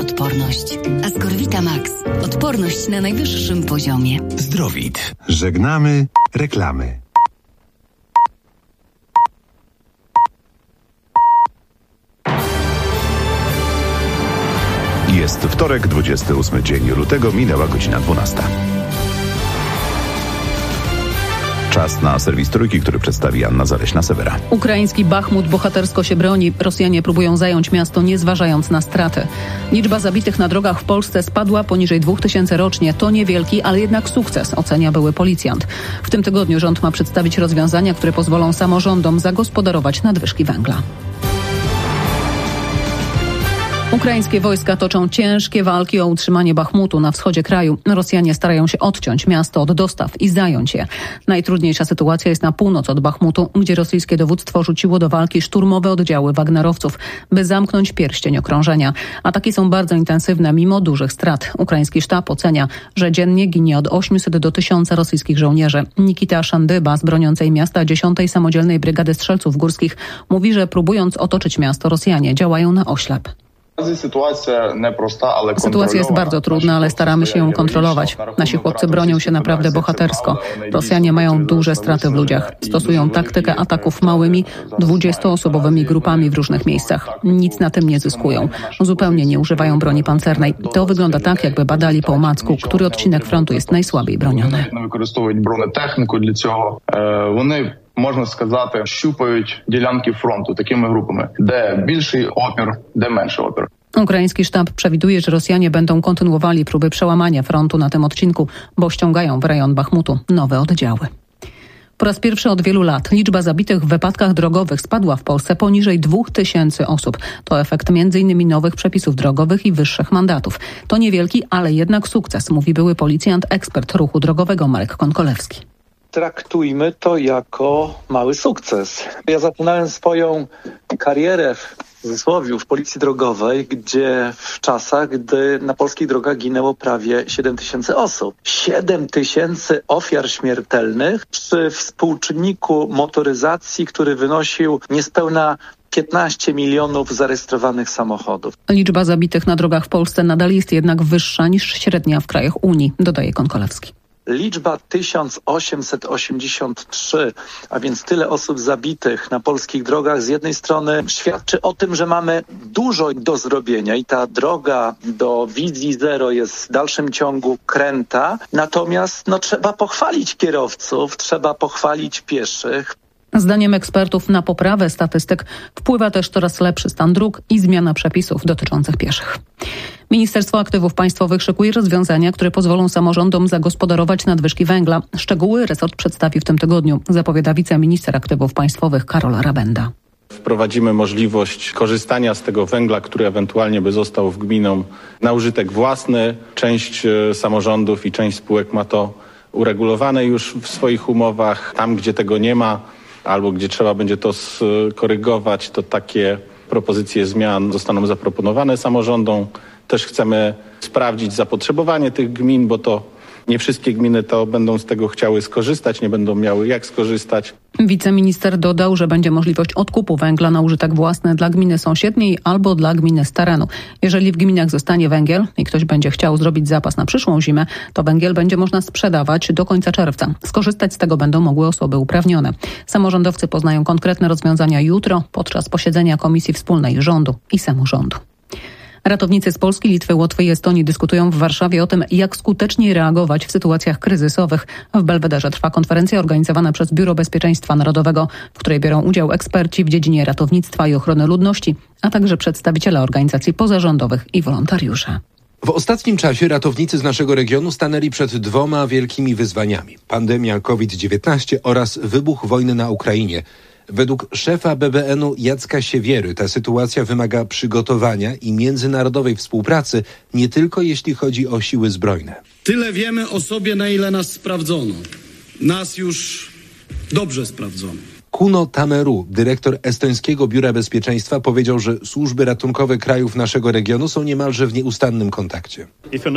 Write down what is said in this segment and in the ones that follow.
odporność. Ascorvita Max. Odporność na najwyższym poziomie. Zdrowit. Żegnamy reklamy. Jest wtorek, 28 dzień lutego, minęła godzina 12. Czas na serwis Trójki, który przedstawi Anna Zaleśna-Sewera. Ukraiński Bachmut bohatersko się broni. Rosjanie próbują zająć miasto, nie zważając na straty. Liczba zabitych na drogach w Polsce spadła poniżej 2000 rocznie. To niewielki, ale jednak sukces, ocenia były policjant. W tym tygodniu rząd ma przedstawić rozwiązania, które pozwolą samorządom zagospodarować nadwyżki węgla. Ukraińskie wojska toczą ciężkie walki o utrzymanie Bachmutu na wschodzie kraju. Rosjanie starają się odciąć miasto od dostaw i zająć je. Najtrudniejsza sytuacja jest na północ od Bachmutu, gdzie rosyjskie dowództwo rzuciło do walki szturmowe oddziały wagnerowców, by zamknąć pierścień okrążenia. Ataki są bardzo intensywne, mimo dużych strat. Ukraiński sztab ocenia, że dziennie ginie od 800 do 1000 rosyjskich żołnierzy. Nikita Szandyba z broniącej miasta 10. Samodzielnej Brygady Strzelców Górskich mówi, że próbując otoczyć miasto, Rosjanie działają na oślep. Sytuacja jest bardzo trudna, ale staramy się ją kontrolować. Nasi chłopcy bronią się naprawdę bohatersko. Rosjanie mają duże straty w ludziach. Stosują taktykę ataków małymi, 20-osobowymi grupami w różnych miejscach. Nic na tym nie zyskują. Zupełnie nie używają broni pancernej. To wygląda tak, jakby badali po omacku, który odcinek frontu jest najsłabiej broniony. Можна сказати, щупають ділянки фронту такими групами, де більший опір, де менший опір. Ukraiński sztab przewiduje, że Rosjanie będą kontynuowali próby przełamania frontu na tym odcinku, bo ściągają w rejon Bachmutu nowe oddziały. Po raz pierwszy od wielu lat liczba zabitych w wypadkach drogowych spadła w Polsce poniżej 2000 osób. To efekt m.in. nowych przepisów drogowych i wyższych mandatów. To niewielki, ale jednak sukces, mówi były policjant, ekspert ruchu drogowego Marek Konkolewski. Traktujmy to jako mały sukces. Ja zaczynałem swoją karierę w Zysłowiu, w Policji Drogowej, gdzie w czasach, gdy na polskich drogach ginęło prawie 7000 osób. 7000 ofiar śmiertelnych przy współczynniku motoryzacji, który wynosił niespełna 15 milionów zarejestrowanych samochodów. Liczba zabitych na drogach w Polsce nadal jest jednak wyższa niż średnia w krajach Unii, dodaje Konkolewski. Liczba 1883, a więc tyle osób zabitych na polskich drogach z jednej strony świadczy o tym, że mamy dużo do zrobienia i ta droga do wizji zero jest w dalszym ciągu kręta. Natomiast trzeba pochwalić kierowców, trzeba pochwalić pieszych. Zdaniem ekspertów na poprawę statystyk wpływa też coraz lepszy stan dróg i zmiana przepisów dotyczących pieszych. Ministerstwo Aktywów Państwowych szykuje rozwiązania, które pozwolą samorządom zagospodarować nadwyżki węgla. Szczegóły resort przedstawi w tym tygodniu, zapowiada wiceminister Aktywów Państwowych Karol Rabenda. Wprowadzimy możliwość korzystania z tego węgla, który ewentualnie by został w gminom na użytek własny. Część samorządów i część spółek ma to uregulowane już w swoich umowach. Tam, gdzie tego nie ma, albo gdzie trzeba będzie to skorygować, to takie propozycje zmian zostaną zaproponowane samorządom. Też chcemy sprawdzić zapotrzebowanie tych gmin, bo to nie wszystkie gminy to będą z tego chciały skorzystać, nie będą miały jak skorzystać. Wiceminister dodał, że będzie możliwość odkupu węgla na użytek własny dla gminy sąsiedniej albo dla gminy z terenu. Jeżeli w gminach zostanie węgiel i ktoś będzie chciał zrobić zapas na przyszłą zimę, to węgiel będzie można sprzedawać do końca czerwca. Skorzystać z tego będą mogły osoby uprawnione. Samorządowcy poznają konkretne rozwiązania jutro podczas posiedzenia Komisji Wspólnej Rządu i Samorządu. Ratownicy z Polski, Litwy, Łotwy i Estonii dyskutują w Warszawie o tym, jak skutecznie reagować w sytuacjach kryzysowych. W Belwederze trwa konferencja organizowana przez Biuro Bezpieczeństwa Narodowego, w której biorą udział eksperci w dziedzinie ratownictwa i ochrony ludności, a także przedstawiciele organizacji pozarządowych i wolontariusze. W ostatnim czasie ratownicy z naszego regionu stanęli przed dwoma wielkimi wyzwaniami. Pandemia COVID-19 oraz wybuch wojny na Ukrainie. Według szefa BBN-u Jacka Siewiery ta sytuacja wymaga przygotowania i międzynarodowej współpracy, nie tylko jeśli chodzi o siły zbrojne. Tyle wiemy o sobie, na ile nas sprawdzono. Nas już dobrze sprawdzono. Kuno Tameru, dyrektor Estońskiego Biura Bezpieczeństwa, powiedział, że służby ratunkowe krajów naszego regionu są niemalże w nieustannym kontakcie.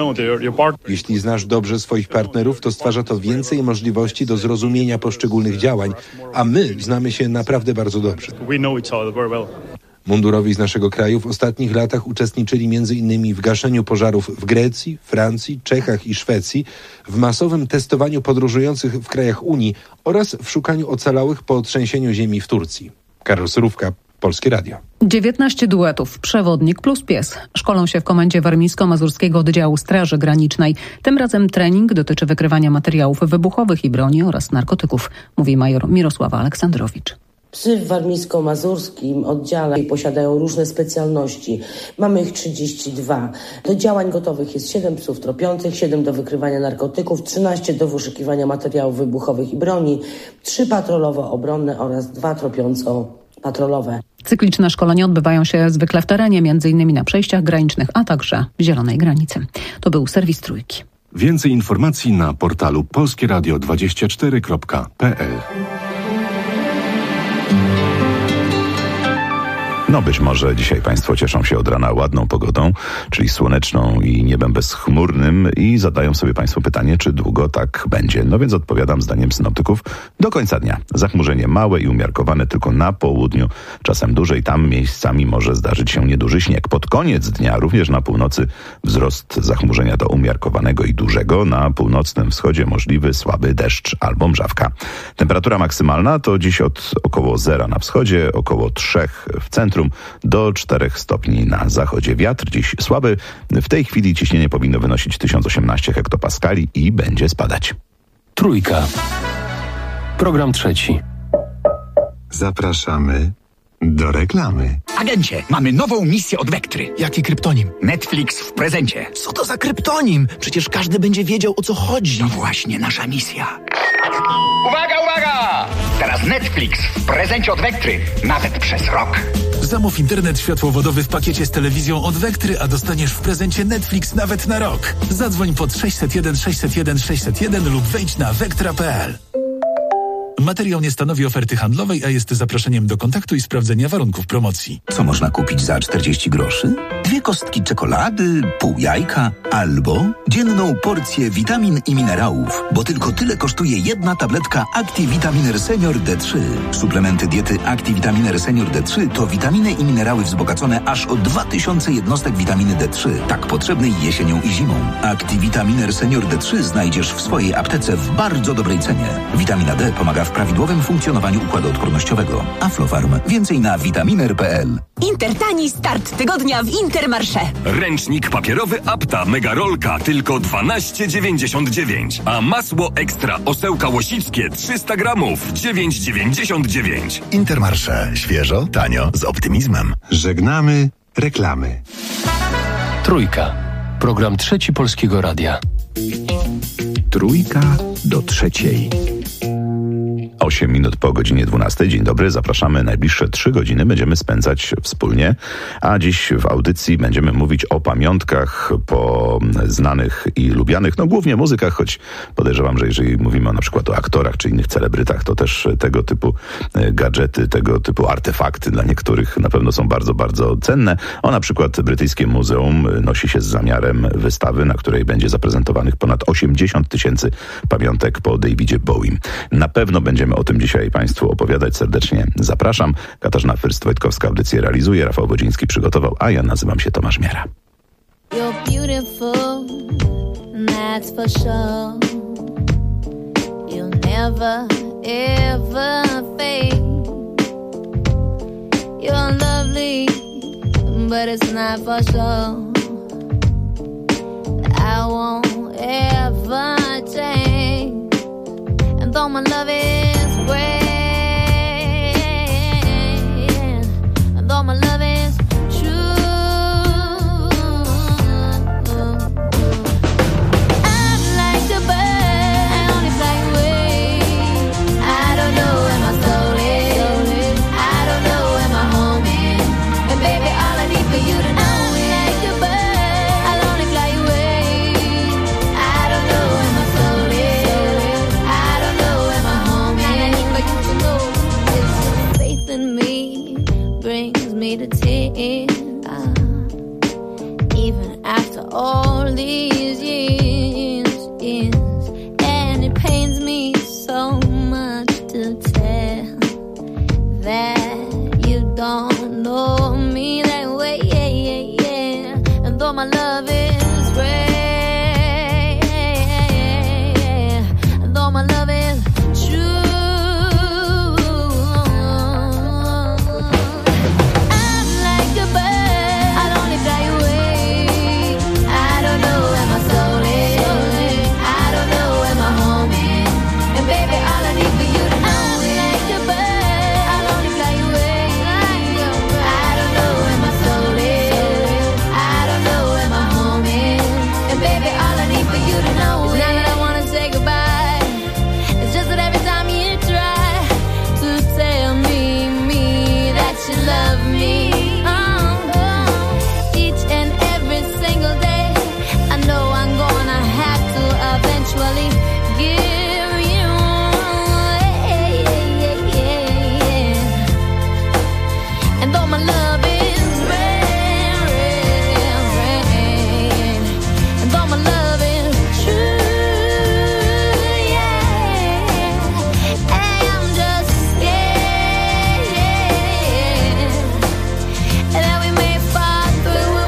Jeśli znasz dobrze swoich partnerów, to stwarza to więcej możliwości do zrozumienia poszczególnych działań, a my znamy się naprawdę bardzo dobrze. Mundurowi z naszego kraju w ostatnich latach uczestniczyli m.in. w gaszeniu pożarów w Grecji, Francji, Czechach i Szwecji, w masowym testowaniu podróżujących w krajach Unii oraz w szukaniu ocalałych po trzęsieniu ziemi w Turcji. Karol Surówka, Polskie Radio. 19 duetów, przewodnik plus pies. Szkolą się w Komendzie Warmińsko-Mazurskiego Oddziału Straży Granicznej. Tym razem trening dotyczy wykrywania materiałów wybuchowych i broni oraz narkotyków, mówi major Mirosława Aleksandrowicz. Psy w warmińsko-mazurskim oddziale posiadają różne specjalności. Mamy ich 32. Do działań gotowych jest 7 psów tropiących, 7 do wykrywania narkotyków, 13 do wyszukiwania materiałów wybuchowych i broni, 3 patrolowo-obronne oraz 2 tropiąco-patrolowe. Cykliczne szkolenia odbywają się zwykle w terenie, m.in. na przejściach granicznych, a także w Zielonej Granicy. To był serwis Trójki. Więcej informacji na portalu polskieradio24.pl. No być może dzisiaj Państwo cieszą się od rana ładną pogodą, czyli słoneczną i niebem bezchmurnym i zadają sobie Państwo pytanie, czy długo tak będzie. No więc odpowiadam zdaniem synoptyków do końca dnia. Zachmurzenie małe i umiarkowane tylko na południu, czasem dłużej tam miejscami może zdarzyć się nieduży śnieg. Pod koniec dnia również na północy wzrost zachmurzenia do umiarkowanego i dużego. Na północnym wschodzie możliwy słaby deszcz albo mrzawka. Temperatura maksymalna to dziś od około 0 na wschodzie, około 3 w centrum, do 4 stopni na zachodzie. Wiatr dziś słaby. W tej chwili ciśnienie powinno wynosić 1018 hektopaskali i będzie spadać. Trójka. Program trzeci. Zapraszamy do reklamy. Agencie, mamy nową misję od Vectry. Jaki kryptonim? Netflix w prezencie. Co to za kryptonim? Przecież każdy będzie wiedział, o co chodzi. To właśnie nasza misja. Uwaga, uwaga! Teraz Netflix w prezencie od Vectry. Nawet przez rok. Zamów internet światłowodowy w pakiecie z telewizją od Vectry, a dostaniesz w prezencie Netflix nawet na rok. Zadzwoń pod 601 601 601 lub wejdź na vectra.pl. Materiał nie stanowi oferty handlowej, a jest zaproszeniem do kontaktu i sprawdzenia warunków promocji. Co można kupić za 40 groszy? 2 kostki czekolady, pół jajka albo dzienną porcję witamin i minerałów, bo tylko tyle kosztuje jedna tabletka ActiVitaminer Senior D3. Suplementy diety ActiVitaminer Senior D3 to witaminy i minerały wzbogacone aż o 2000 jednostek witaminy D3, tak potrzebnej jesienią i zimą. ActiVitaminer Senior D3 znajdziesz w swojej aptece w bardzo dobrej cenie. Witamina D pomaga w prawidłowym funkcjonowaniu układu odpornościowego. Aflofarm. Więcej na vitaminer.pl. Intertani start tygodnia w Intermarché. Ręcznik papierowy Apta Mega Rolka tylko 12,99, a masło ekstra Osełka Łosickie 300 gramów 9,99. Intermarché. Świeżo, tanio, z optymizmem. Żegnamy reklamy. Trójka. Program trzeci Polskiego Radia. Trójka do trzeciej. 8 minut po godzinie 12. Dzień dobry, zapraszamy. Najbliższe 3 godziny będziemy spędzać wspólnie, a dziś w audycji będziemy mówić o pamiątkach po znanych i lubianych, no głównie muzykach, choć podejrzewam, że jeżeli mówimy na przykład o aktorach czy innych celebrytach, to też tego typu gadżety, tego typu artefakty dla niektórych na pewno są bardzo, bardzo cenne. O na przykład brytyjskie muzeum nosi się z zamiarem wystawy, na której będzie zaprezentowanych ponad 80 000 pamiątek po Davidzie Bowiem. Na pewno będziemy o tym dzisiaj Państwu opowiadać. Serdecznie zapraszam. Katarzyna Fyrst-Wojtkowska audycję realizuje, Rafał Wodziński przygotował, a ja nazywam się Tomasz Miara. You're beautiful, that's for sure. You'll never, ever fade. You're lovely, but it's not for sure. I won't ever change. And though my love is great, and though my love is true, I'm like a bird, I only fly away. I don't know where my soul is, I don't know where my home is. And baby, all I need for you to know is like a bird, I'll only fly away. I don't know where my soul is, I don't know where my home is. And I need for you to know this faith in me brings me to tears. Even after all these years, and it pains me so much to tell that you don't know me. is great, though my love is true. I'm like a bird, I'll only fly away. I don't know where my soul is, I don't know where my home is, and baby, all I need for you to know. I'm like a bird, I'll only fly away. I don't know where my soul is, I don't know where my home is, and baby, all I need for you to know is not that I wanna say goodbye. It's just that every time you try to tell me that you love me, each and every single day, I know I'm gonna have to eventually give you, and though my love is rare, and though my love is true, I'm just scared that we may fall through.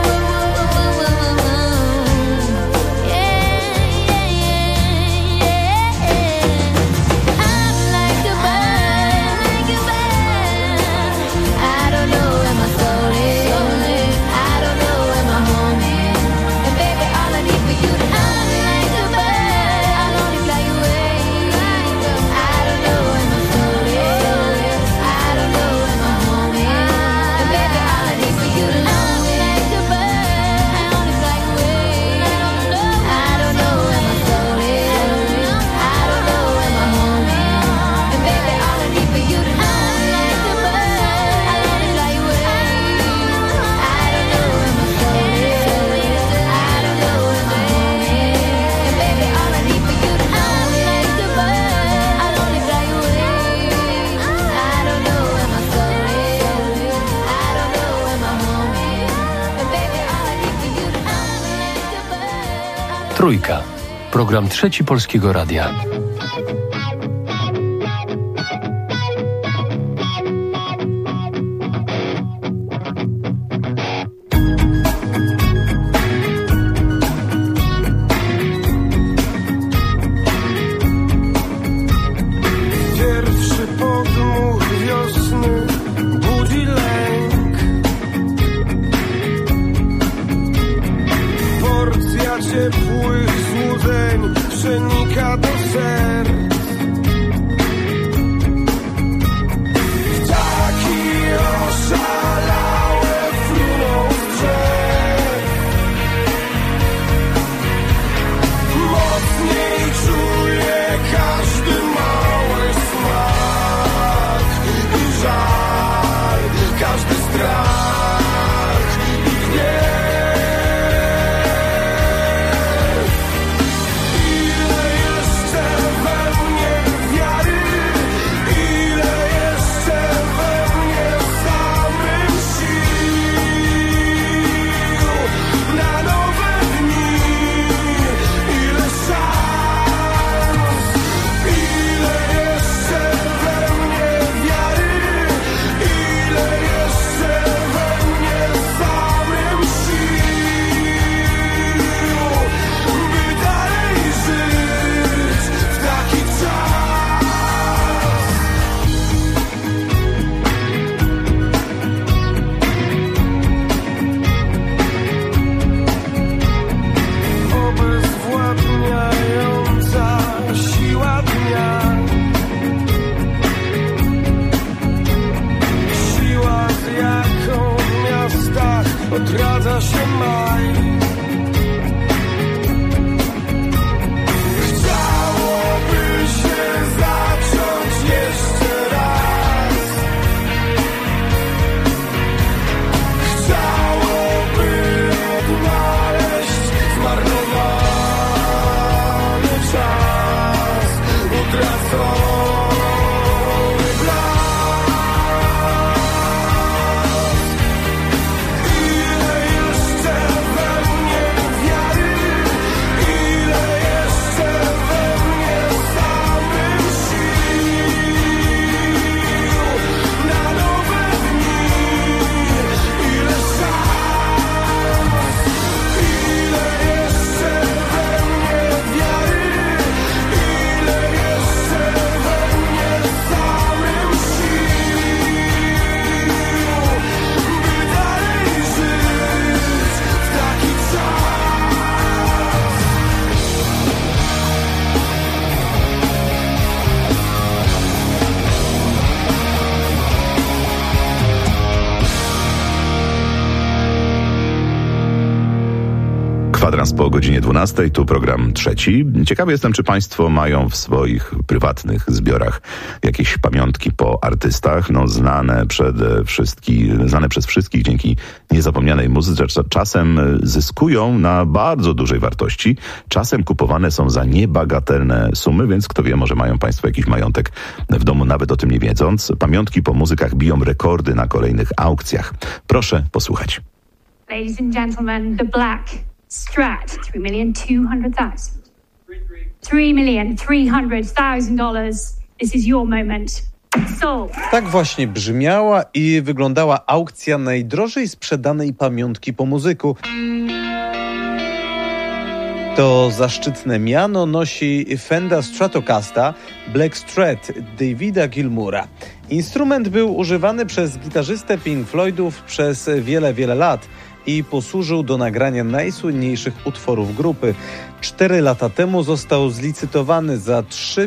I'm like a bird, I don't know where my soul is, I don't know where my home is, and baby, all I need for you to know. I'm like a bird, I'll only fly away. I don't know where my soul is, I don't know where my home is, and baby, all I need for you to know. I'm like a bird, I only fly away. I don't know where my soul is, I don't know where my home is, and baby, all I need for you to know. I'm like a bird, I only fly away. I don't know where my soul is, I don't know where my home is, and baby, all I need for you to know. I'm like a bird, I only fly away. I don't know where my soul is, I don't know where my home is, and baby, all I need for you to know. I'm like a bird. Trójka. Program Trzeci Polskiego Radia. Pierwszy podmuch wiosny budzi lęk. Porcja ciepłych złudzeń przenika do serc. Ptaki oszalałe fruną z drzew. Mocniej czuję każdy mały smak i żal, każdy strach i gniew. Ile jeszcze we mnie wiary, ile jeszcze we mnie samych. Kwadrans po godzinie 12, tu program trzeci. Ciekawy jestem, czy państwo mają w swoich prywatnych zbiorach jakieś pamiątki po artystach, znane przez wszystkich dzięki niezapomnianej muzyce. Czasem zyskują na bardzo dużej wartości, czasem kupowane są za niebagatelne sumy, więc kto wie, może mają państwo jakiś majątek w domu, nawet o tym nie wiedząc. Pamiątki po muzykach biją rekordy na kolejnych aukcjach. Proszę posłuchać. Ladies and gentlemen, The Black Strat, $3,200,000. $3,300,000. This is your moment. Sold. Tak właśnie brzmiała i wyglądała aukcja najdrożej sprzedanej pamiątki po muzyku. To zaszczytne miano nosi Fender Stratocaster Black Strat Davida Gilmoura. Instrument był używany przez gitarzystę Pink Floydów przez wiele lat i posłużył do nagrania najsłynniejszych utworów grupy. 4 lata temu został zlicytowany za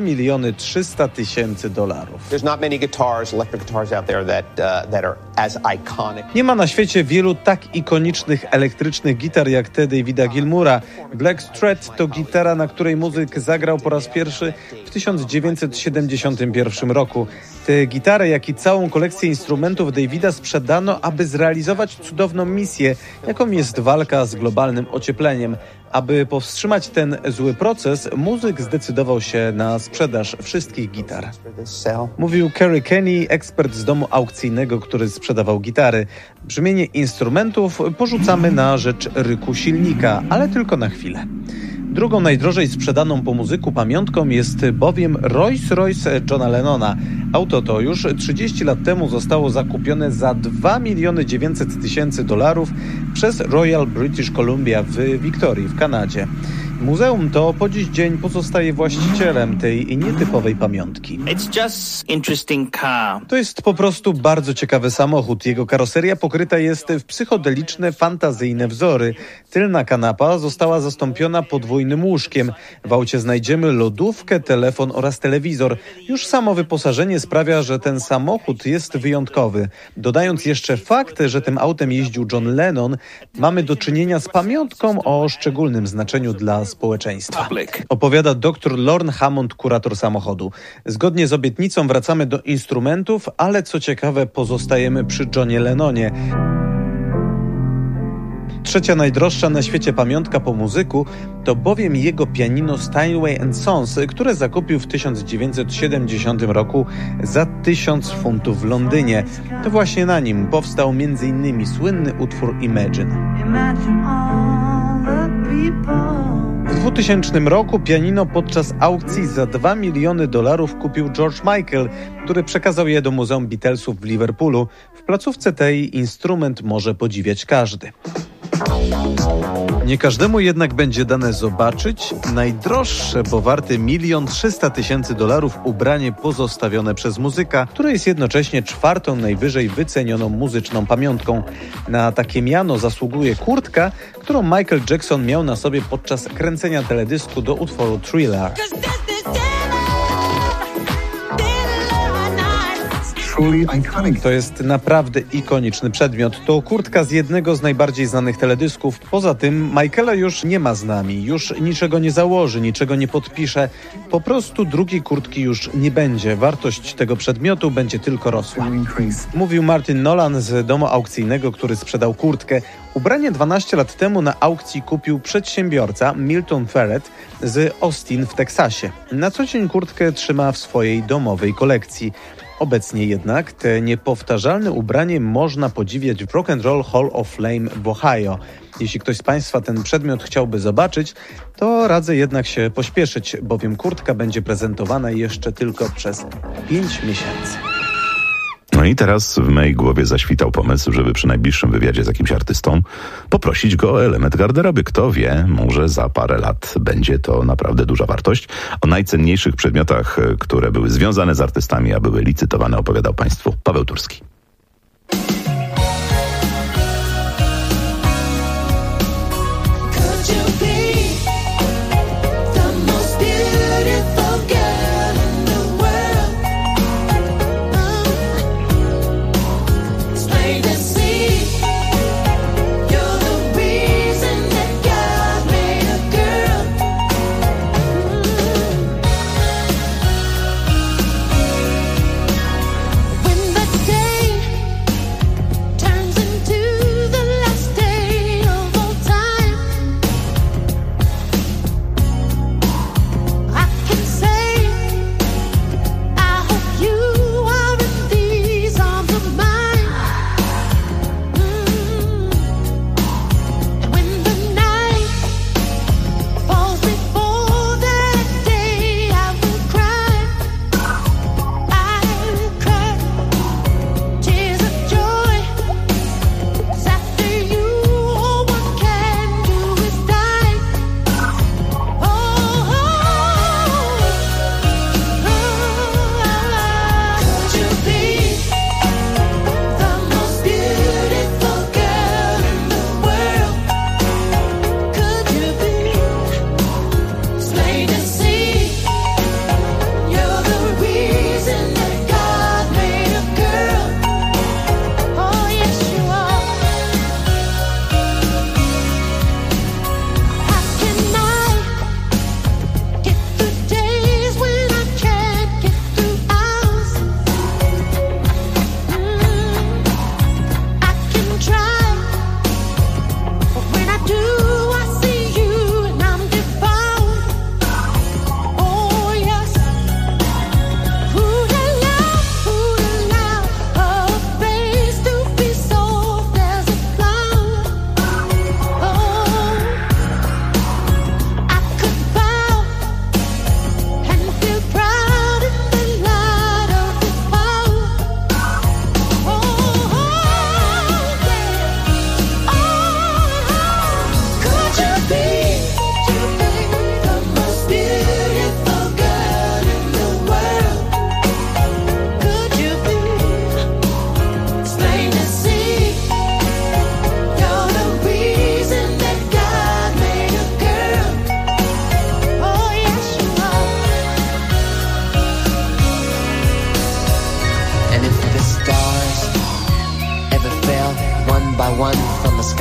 $3,300,000. Nie ma na świecie wielu tak ikonicznych elektrycznych gitar jak te Davida Gilmoura. Black Strat to gitara, na której muzyk zagrał po raz pierwszy w 1971 roku. Tę gitarę, jak i całą kolekcję instrumentów Davida sprzedano, aby zrealizować cudowną misję, jaką jest walka z globalnym ociepleniem. Aby powstrzymać ten zły proces, muzyk zdecydował się na sprzedaż wszystkich gitar. Mówił Kerry Kenny, ekspert z domu aukcyjnego, który sprzedawał gitary. Brzmienie instrumentów porzucamy na rzecz ryku silnika, ale tylko na chwilę. Drugą najdrożej sprzedaną po muzyku pamiątką jest bowiem Rolls-Royce Johna Lennona. Auto to już 30 lat temu zostało zakupione za $2,900,000 przez Royal British Columbia w Wiktorii w Kanadzie. Muzeum to po dziś dzień pozostaje właścicielem tej nietypowej pamiątki. To jest po prostu bardzo ciekawy samochód. Jego karoseria pokryta jest w psychodeliczne, fantazyjne wzory. Tylna kanapa została zastąpiona podwójnym łóżkiem. W aucie znajdziemy lodówkę, telefon oraz telewizor. Już samo wyposażenie sprawia, że ten samochód jest wyjątkowy. Dodając jeszcze fakt, że tym autem jeździł John Lennon, mamy do czynienia z pamiątką o szczególnym znaczeniu dla społeczeństwa. Opowiada dr Lorne Hammond, kurator samochodu. Zgodnie z obietnicą wracamy do instrumentów, ale co ciekawe, pozostajemy przy Johnie Lennonie. Trzecia najdroższa na świecie pamiątka po muzyku to bowiem jego pianino Steinway & Sons, które zakupił w 1970 roku za $1000 w Londynie. To właśnie na nim powstał m.in. słynny utwór Imagine. W 2000 roku pianino podczas aukcji za $2 miliony kupił George Michael, który przekazał je do Muzeum Beatlesów w Liverpoolu. W placówce tej instrument może podziwiać każdy. Nie każdemu jednak będzie dane zobaczyć najdroższe, bo warte $1,300,000 ubranie pozostawione przez muzyka, które jest jednocześnie 4. najwyżej wycenioną muzyczną pamiątką. Na takie miano zasługuje kurtka, którą Michael Jackson miał na sobie podczas kręcenia teledysku do utworu Thriller. To jest naprawdę ikoniczny przedmiot. To kurtka z jednego z najbardziej znanych teledysków. Poza tym Michaela już nie ma z nami. Już niczego nie założy, niczego nie podpisze. Po prostu drugiej kurtki już nie będzie. Wartość tego przedmiotu będzie tylko rosła. Mówił Martin Nolan z domu aukcyjnego, który sprzedał kurtkę. Ubranie 12 lat temu na aukcji kupił przedsiębiorca Milton Ferret z Austin w Teksasie. Na co dzień kurtkę trzyma w swojej domowej kolekcji. Obecnie jednak te niepowtarzalne ubranie można podziwiać w Rock and Roll Hall of Fame w Ohio. Jeśli ktoś z Państwa ten przedmiot chciałby zobaczyć, to radzę jednak się pośpieszyć, bowiem kurtka będzie prezentowana jeszcze tylko przez 5 miesięcy. No i teraz w mojej głowie zaświtał pomysł, żeby przy najbliższym wywiadzie z jakimś artystą poprosić go o element garderoby. Kto wie, może za parę lat będzie to naprawdę duża wartość. O najcenniejszych przedmiotach, które były związane z artystami, a były licytowane, opowiadał Państwu Paweł Turski.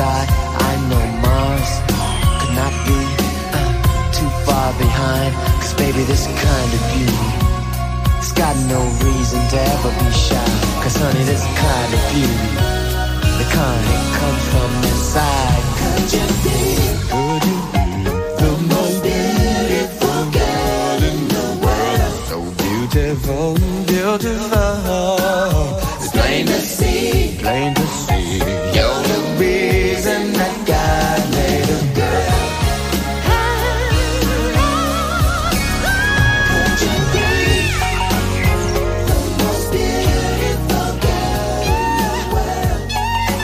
sky. I know Mars could not be too far behind. 'Cause baby, this kind of beauty, it's got no reason to ever be shy. 'Cause honey, this kind of beauty, the kind that comes from inside. Could you be the most beautiful girl in the world? So beautiful, beautiful. It's plain to see, plain to see. You're the reason that God made a girl. Could you be the most beautiful girl in the world?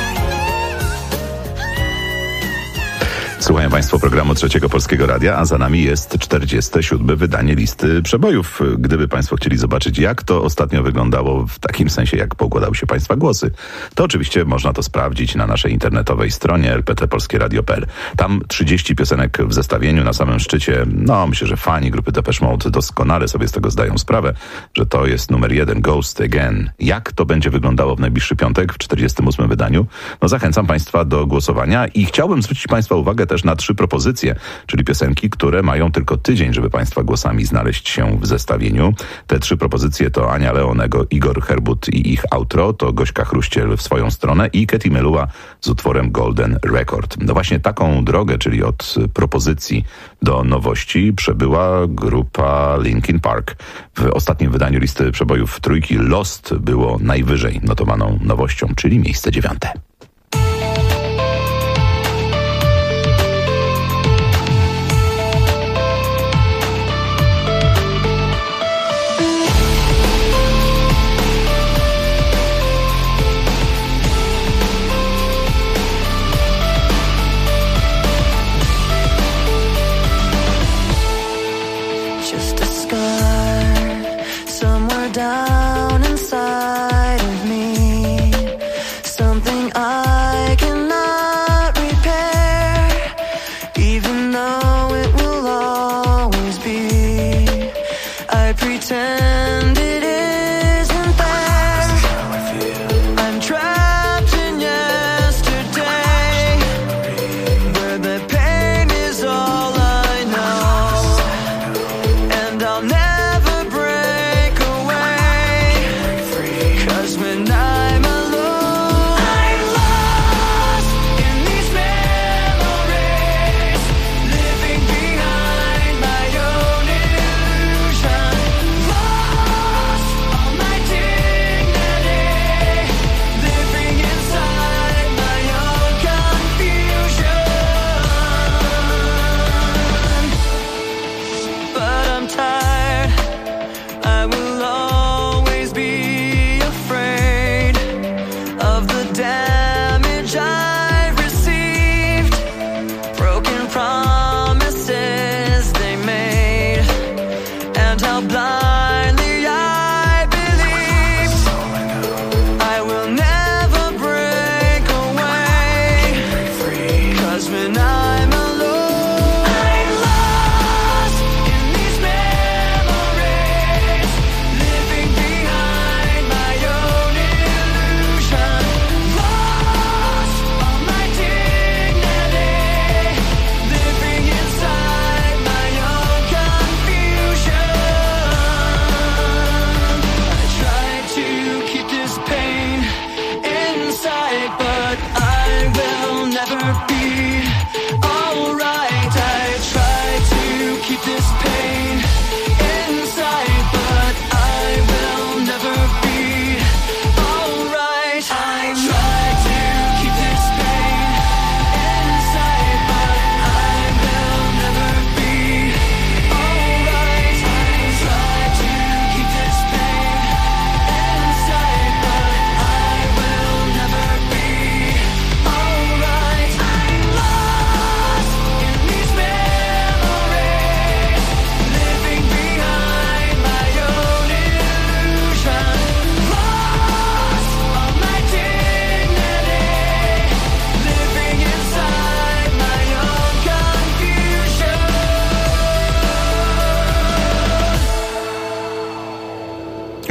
Słuchają Państwo programu Trzeciego Polskiego Radia, a za nami jest 47. wydanie listy przebojów. Gdyby Państwo chcieli zobaczyć, jak to ostatnio wyglądało, w takim sensie, jak poukładały się Państwa głosy, to oczywiście można to sprawdzić na naszej internetowej stronie lptpolskieradio.pl. Tam 30 piosenek w zestawieniu na samym szczycie. No, myślę, że fani grupy Depeche Mode doskonale sobie z tego zdają sprawę, że to jest numer 1, Ghost Again. Jak to będzie wyglądało w najbliższy piątek, w 48. wydaniu? No, zachęcam Państwa do głosowania i chciałbym zwrócić Państwa uwagę też na 3 propozycje, czyli piosenki, które mają tylko tydzień, żeby Państwa głosami znaleźć się w zestawieniu. Te 3 propozycje to Ania Leonego, Igor Herbut i ich outro, to Gośka Chruściel w swoją stronę i Katy Melua z utworem Golden Record. No właśnie taką drogę, czyli od propozycji do nowości, przebyła grupa Linkin Park. W ostatnim wydaniu listy przebojów trójki Lost było najwyżej notowaną nowością, czyli miejsce 9. Just a scar somewhere down inside of me. Something I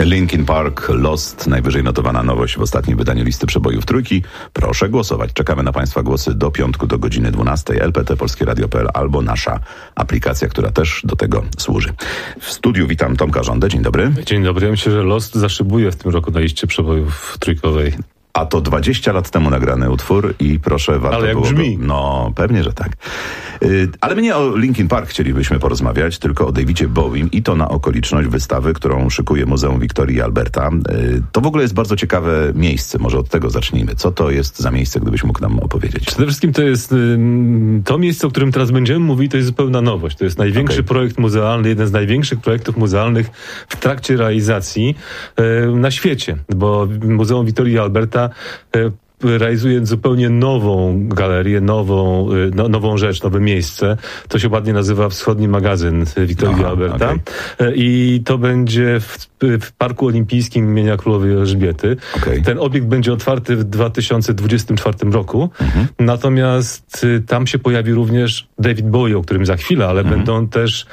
Linkin Park, Lost, najwyżej notowana nowość w ostatnim wydaniu listy przebojów Trójki. Proszę głosować. Czekamy na Państwa głosy do piątku do godziny 12. LPT Polskie Radio.pl albo nasza aplikacja, która też do tego służy. W studiu witam Tomka Żądę. Dzień dobry. Dzień dobry. Ja myślę, że Lost zaszybuje w tym roku na liście przebojów trójkowej. A to 20 lat temu nagrany utwór i proszę, warto ale jak było brzmi. No, pewnie, że tak. Ale my nie o Linkin Park chcielibyśmy porozmawiać, tylko o Davidzie Bowiem i to na okoliczność wystawy, którą szykuje Muzeum Wiktorii i Alberta. To w ogóle jest bardzo ciekawe miejsce. Może od tego zacznijmy. Co to jest za miejsce, gdybyś mógł nam opowiedzieć? Przede wszystkim to jest to miejsce, o którym teraz będziemy mówić, to jest zupełna nowość. To jest największy projekt muzealny, jeden z największych projektów muzealnych w trakcie realizacji na świecie, bo Muzeum Wiktorii i Alberta realizuje zupełnie nową galerię, nową rzecz, nowe miejsce. To się ładnie nazywa Wschodni Magazyn Wiktorii i Alberta. I to będzie w Parku Olimpijskim imienia Królowej Elżbiety. Ten obiekt będzie otwarty w 2024 roku. Natomiast tam się pojawi również David Bowie, o którym za chwilę, ale będą też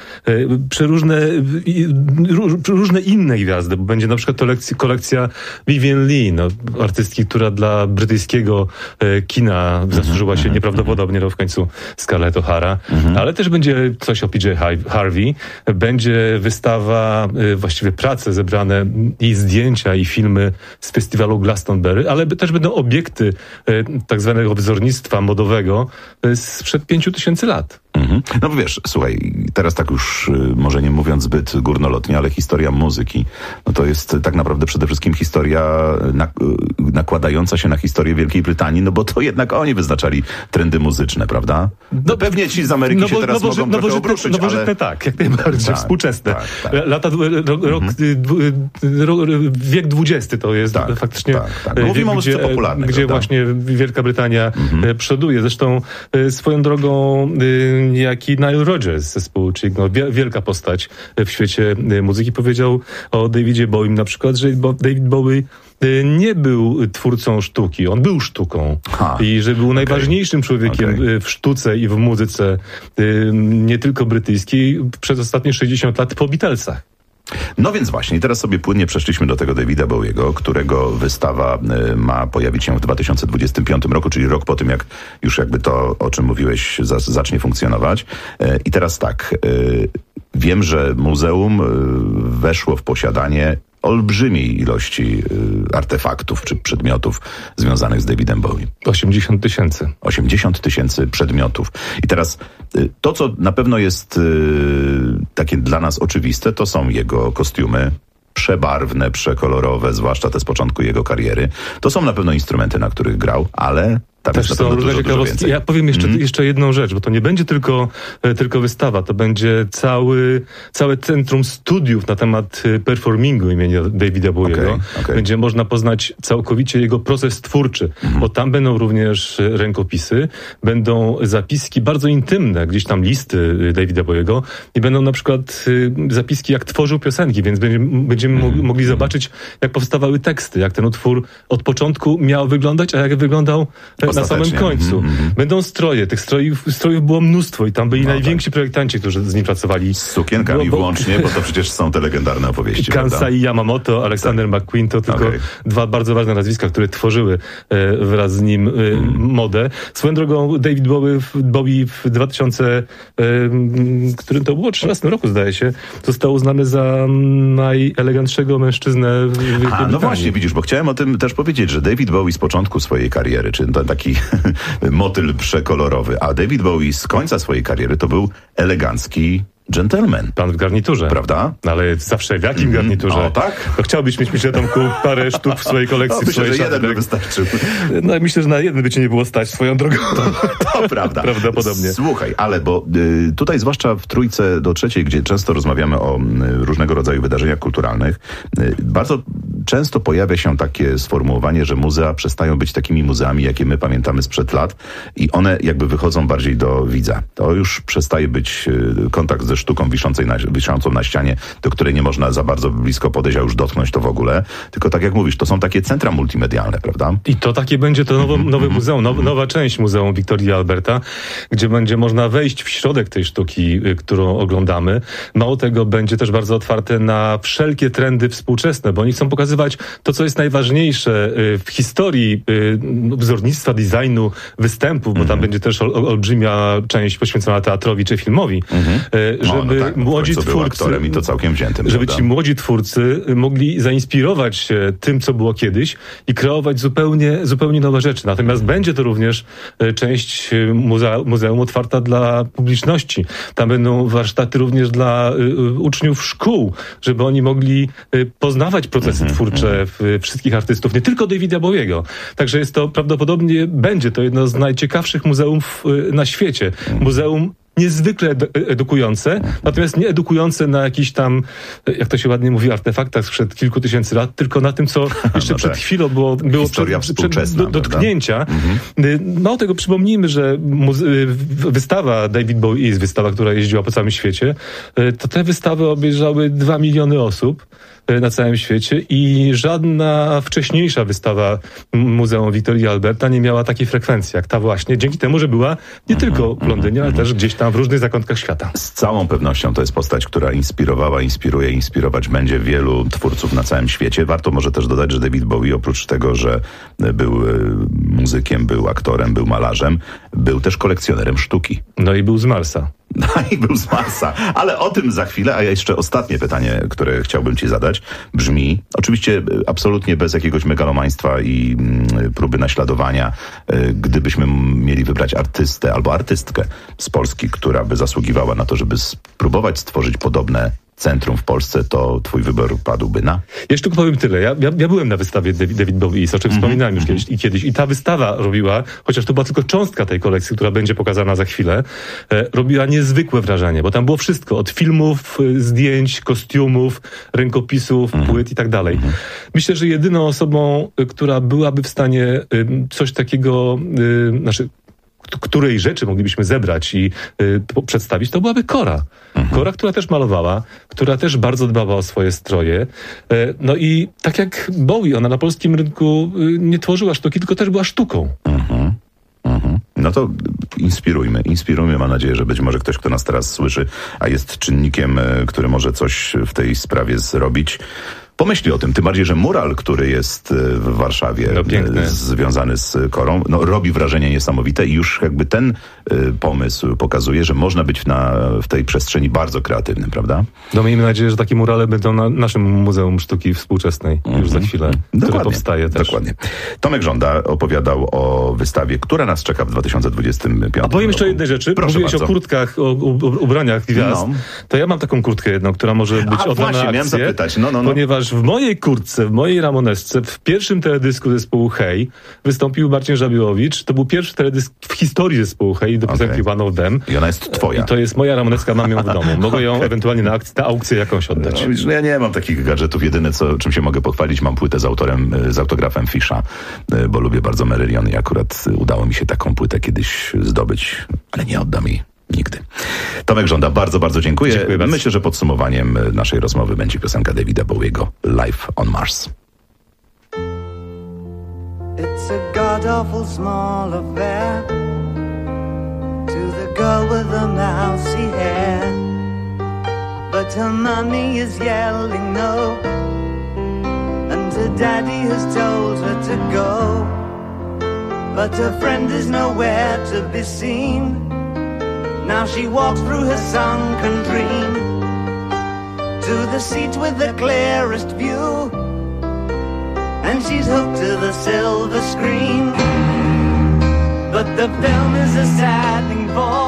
różne inne gwiazdy, bo będzie na przykład kolekcja Vivien Leigh, artystki, która dla brytyjskiego kina zasłużyła się nieprawdopodobnie, w końcu Scarlett O'Hara, ale też będzie coś o PJ Harvey, będzie wystawa, właściwie prace zebrane i zdjęcia i filmy z festiwalu Glastonbury, ale też będą obiekty tak zwanego wzornictwa modowego sprzed 5000 lat. No bo wiesz, słuchaj, teraz tak już może nie mówiąc zbyt górnolotnie, ale historia muzyki, no to jest tak naprawdę przede wszystkim historia nakładająca się na historię Wielkiej Brytanii, no bo to jednak oni wyznaczali trendy muzyczne, prawda? No pewnie ci z Ameryki się teraz mogą trochę obruszyć, nowożytne, tak, jak najbardziej, współczesne. Lata, wiek XX to jest faktycznie Mówimy o muzyce popularnej, gdzie właśnie Wielka Brytania przoduje. Zresztą swoją drogą jak i Nile Rodgers z zespołu, czyli wielka postać w świecie muzyki, powiedział o Davidzie Bowiem na przykład, że David Bowie nie był twórcą sztuki, on był sztuką. I że był najważniejszym człowiekiem w sztuce i w muzyce, nie tylko brytyjskiej, przez ostatnie 60 lat po Beatlesach. No więc właśnie, teraz sobie płynnie przeszliśmy do tego Davida Bowiego, którego wystawa ma pojawić się w 2025 roku, czyli rok po tym, jak już jakby to, o czym mówiłeś, zacznie funkcjonować. I teraz tak, wiem, że muzeum weszło w posiadanie olbrzymiej ilości artefaktów czy przedmiotów związanych z Davidem Bowiem. 80 000. 80 000 przedmiotów. I teraz to, co na pewno jest takie dla nas oczywiste, to są jego kostiumy. Przebarwne, przekolorowe, zwłaszcza te z początku jego kariery. To są na pewno instrumenty, na których grał, ale tam też są różne ciekawostki. Ja powiem jeszcze jedną rzecz, bo to nie będzie tylko wystawa, to będzie całe centrum studiów na temat performingu imienia Davida Bowiego. Będzie można poznać całkowicie jego proces twórczy, bo tam będą również rękopisy, będą zapiski bardzo intymne, gdzieś tam listy Davida Bowiego i będą na przykład zapiski, jak tworzył piosenki, więc będziemy mogli zobaczyć, jak powstawały teksty, jak ten utwór od początku miał wyglądać, a jak wyglądał na samym końcu. Będą stroje. Tych strojów było mnóstwo i tam byli najwięksi projektanci, którzy z nim pracowali. Z sukienkami włącznie, bo to przecież są te legendarne opowieści. Kansai Yamamoto, Alexander McQueen to tylko dwa bardzo ważne nazwiska, które tworzyły wraz z nim modę. Swoją drogą David Bowie w 2000, którym to było 13 roku, zdaje się, został uznany za najelegantszego mężczyznę w Wielkiej Brytanii. No właśnie, widzisz, bo chciałem o tym też powiedzieć, że David Bowie z początku swojej kariery, czy taki motyl przekolorowy, a David Bowie z końca swojej kariery to był elegancki gentleman. Pan w garniturze. Prawda? No ale zawsze w jakim garniturze? O, tak? To chciałbyś mieć, myślę, Tomku, parę sztuk w swojej kolekcji. Myślę, że jeden by wystarczył. No myślę, że na jeden by cię nie było stać swoją drogą. To prawda. Prawdopodobnie. Słuchaj, ale bo tutaj zwłaszcza w Trójce do Trzeciej, gdzie często rozmawiamy o różnego rodzaju wydarzeniach kulturalnych, bardzo często pojawia się takie sformułowanie, że muzea przestają być takimi muzeami, jakie my pamiętamy sprzed lat i one jakby wychodzą bardziej do widza. To już przestaje być kontakt ze sztuką wiszącą na ścianie, do której nie można za bardzo blisko podejść, a już dotknąć to w ogóle. Tylko tak jak mówisz, to są takie centra multimedialne, prawda? I to takie będzie to nowe muzeum, nowa część Muzeum Wiktorii i Alberta, gdzie będzie można wejść w środek tej sztuki, którą oglądamy. Mało tego, będzie też bardzo otwarte na wszelkie trendy współczesne, bo oni chcą pokazywać to, co jest najważniejsze w historii wzornictwa, designu, występów, bo tam będzie też olbrzymia część poświęcona teatrowi czy filmowi, żeby młodzi twórcy, i to całkiem wziętym, żeby ci młodzi twórcy mogli zainspirować się tym, co było kiedyś i kreować zupełnie nowe rzeczy. Natomiast będzie to również część muzeum otwarta dla publiczności. Tam będą warsztaty również dla uczniów szkół, żeby oni mogli poznawać procesy twórcze wszystkich artystów, nie tylko Davida Bowiego. Także jest to będzie to jedno z najciekawszych muzeów na świecie. Muzeum niezwykle edukujące, natomiast nie edukujące na jakichś tam, jak to się ładnie mówi, artefaktach sprzed kilku tysięcy lat, tylko na tym, co jeszcze przed chwilą było przed dotknięcia. Mało tego, przypomnijmy, że wystawa David Bowie jest wystawa, która jeździła po całym świecie. To te wystawy obejrzały 2 miliony osób na całym świecie i żadna wcześniejsza wystawa Muzeum Wiktorii i Alberta nie miała takiej frekwencji jak ta właśnie, dzięki temu, że była nie tylko w Londynie, ale też gdzieś tam w różnych zakątkach świata. Z całą pewnością to jest postać, która inspiruje, inspirować będzie wielu twórców na całym świecie. Warto może też dodać, że David Bowie oprócz tego, że był muzykiem, był aktorem, był malarzem, był też kolekcjonerem sztuki. No i był z Marsa. Ale o tym za chwilę, a jeszcze ostatnie pytanie, które chciałbym ci zadać, brzmi, oczywiście absolutnie bez jakiegoś megalomaństwa i próby naśladowania, gdybyśmy mieli wybrać artystę albo artystkę z Polski, która by zasługiwała na to, żeby spróbować stworzyć podobne centrum w Polsce, to twój wybór padłby na? Jeszcze tylko powiem tyle. Ja byłem na wystawie David Bowie, o czym wspominałem już kiedyś. I ta wystawa robiła, chociaż to była tylko cząstka tej kolekcji, która będzie pokazana za chwilę, robiła niezwykłe wrażenie, bo tam było wszystko. Od filmów, zdjęć, kostiumów, rękopisów, płyt i tak dalej. Myślę, że jedyną osobą, która byłaby w stanie coś takiego, której rzeczy moglibyśmy zebrać i przedstawić, to byłaby Kora. Kora, która też malowała, która też bardzo dbała o swoje stroje. No i tak jak Bowie, ona na polskim rynku nie tworzyła sztuki, tylko też była sztuką. No to inspirujmy. Mam nadzieję, że być może ktoś, kto nas teraz słyszy, a jest czynnikiem, który może coś w tej sprawie zrobić, pomyśli o tym, tym bardziej, że mural, który jest w Warszawie związany z Korą, robi wrażenie niesamowite i już jakby ten pomysł pokazuje, że można być w tej przestrzeni bardzo kreatywnym, prawda? No miejmy nadzieję, że takie murale będą na naszym Muzeum Sztuki Współczesnej już za chwilę, które powstaje też. Dokładnie. Tomek Żąda opowiadał o wystawie, która nas czeka w 2025 A powiem jeszcze jednej rzeczy. Mówiłeś bardzo. O kurtkach, o ubraniach gwiazd. To ja mam taką kurtkę jedną, która może być oddana na akcję, zapytać. ponieważ w mojej kurtce, w mojej ramonesce, w pierwszym teledysku zespołu Hej wystąpił Marcin Żabiłowicz. To był pierwszy teledysk w historii zespołu Hej do piosenki One of Them. I ona jest twoja. I to jest moja ramoneska, mam ją w domu. Mogę ją ewentualnie na aukcję jakąś oddać. No, ja nie mam takich gadżetów. Jedyne, czym się mogę pochwalić, mam płytę z autografem Fisha, bo lubię bardzo Marillion i akurat udało mi się taką płytę kiedyś zdobyć, ale nie oddam jej nigdy. Tomek Żąda, bardzo, bardzo dziękuję. Myślę, że podsumowaniem naszej rozmowy będzie piosenka Davida Bowiego Life on Mars. It's a god-awful small affair to the girl with the mousy hair, but her mommy is yelling no, and her daddy has told her to go, but her friend is nowhere to be seen. Now she walks through her sunken dream to the seat with the clearest view, and she's hooked to the silver screen. But the film is a sad thing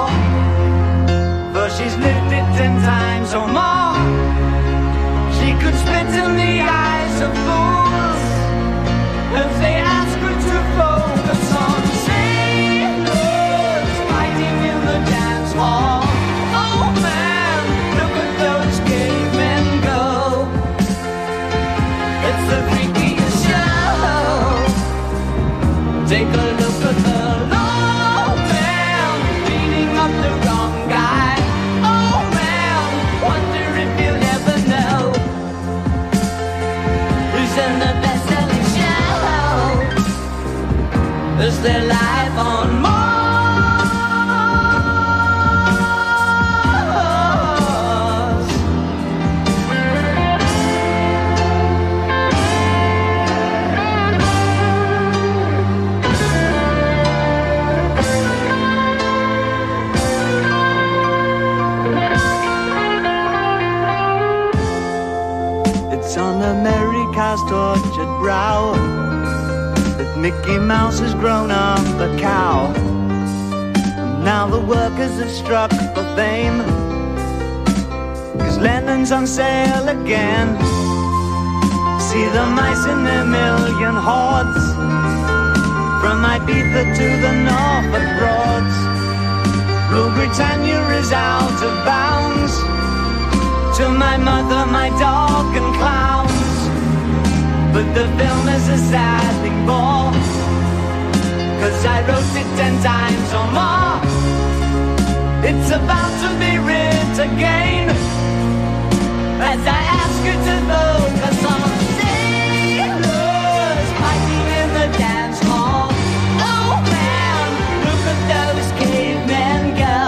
for she's lived it 10 times or more. She could spit in the eyes of fools if they ask her to focus on sailors fighting in the dance hall. Oh man, look at those cavemen go. It's the freak there life on Mars? It's on America's tortured brow that Mickey Mouse has grown up a cow. And now the workers have struck for fame, 'cause Lennon's on sale again. See the mice in their million hordes, from Ibiza to the Norfolk Broads. Rule Britannia is out of bounds, to my mother, my dog and clowns. But the film is a sad thing more, 'cause I wrote it 10 times or more. It's about to be writ again, as I ask you to focus on sailors fighting in the dance hall. Oh man, look at those cavemen go.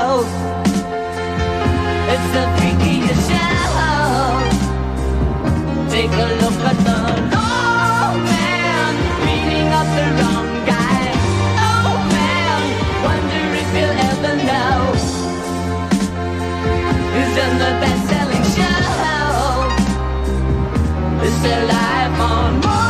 It's the freakiest show. Take a look at the lawman beating up the wrong guy. Oh man, wonder if you'll ever know who's in the best-selling show. Is there life on Mars?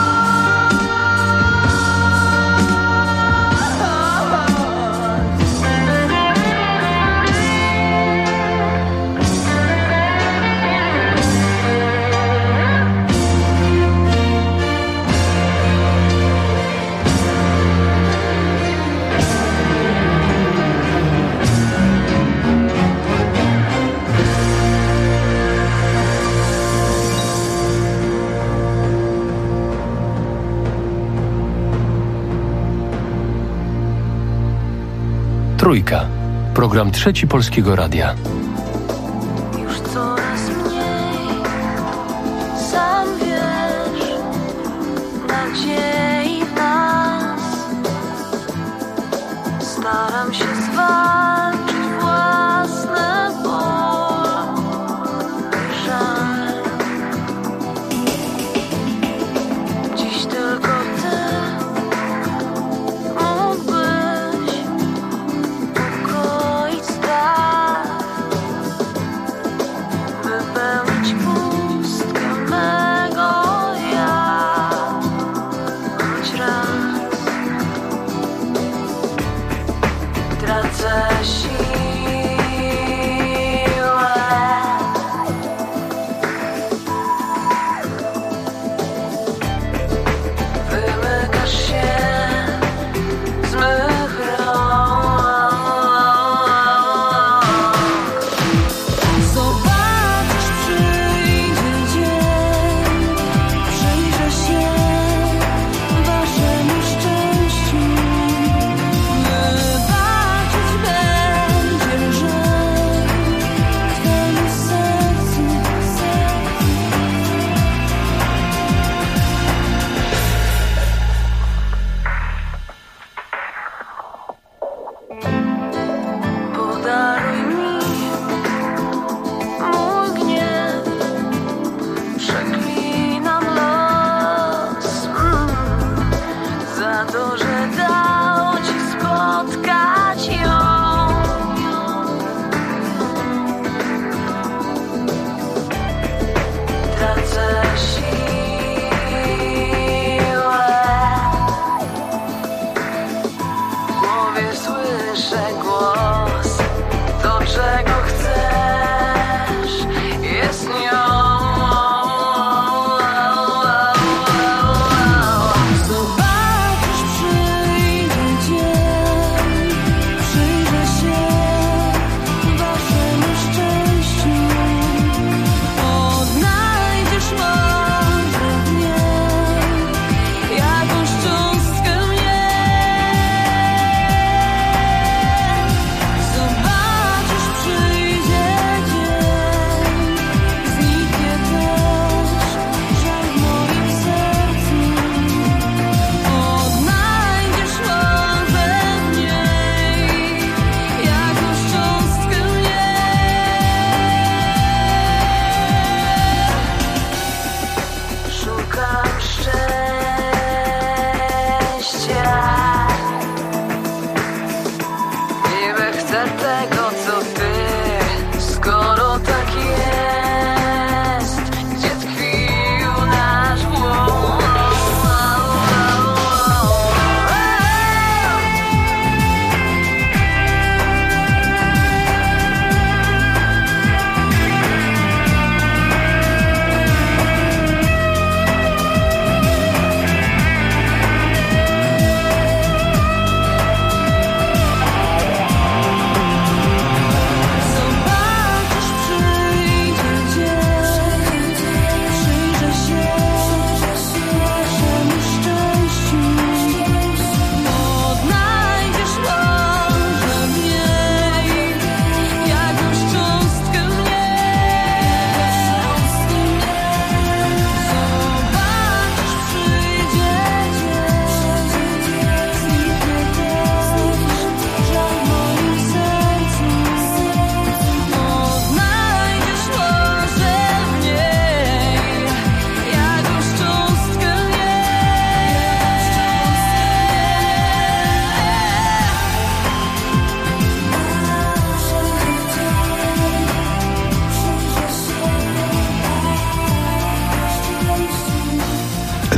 Trójka. Program Trzeci Polskiego Radia. Już coraz mniej, sam wiesz, nadziei w nas. Staram się zwalczyć własne ból i żal. Dziś tylko ty mógłbyś ukoić strach.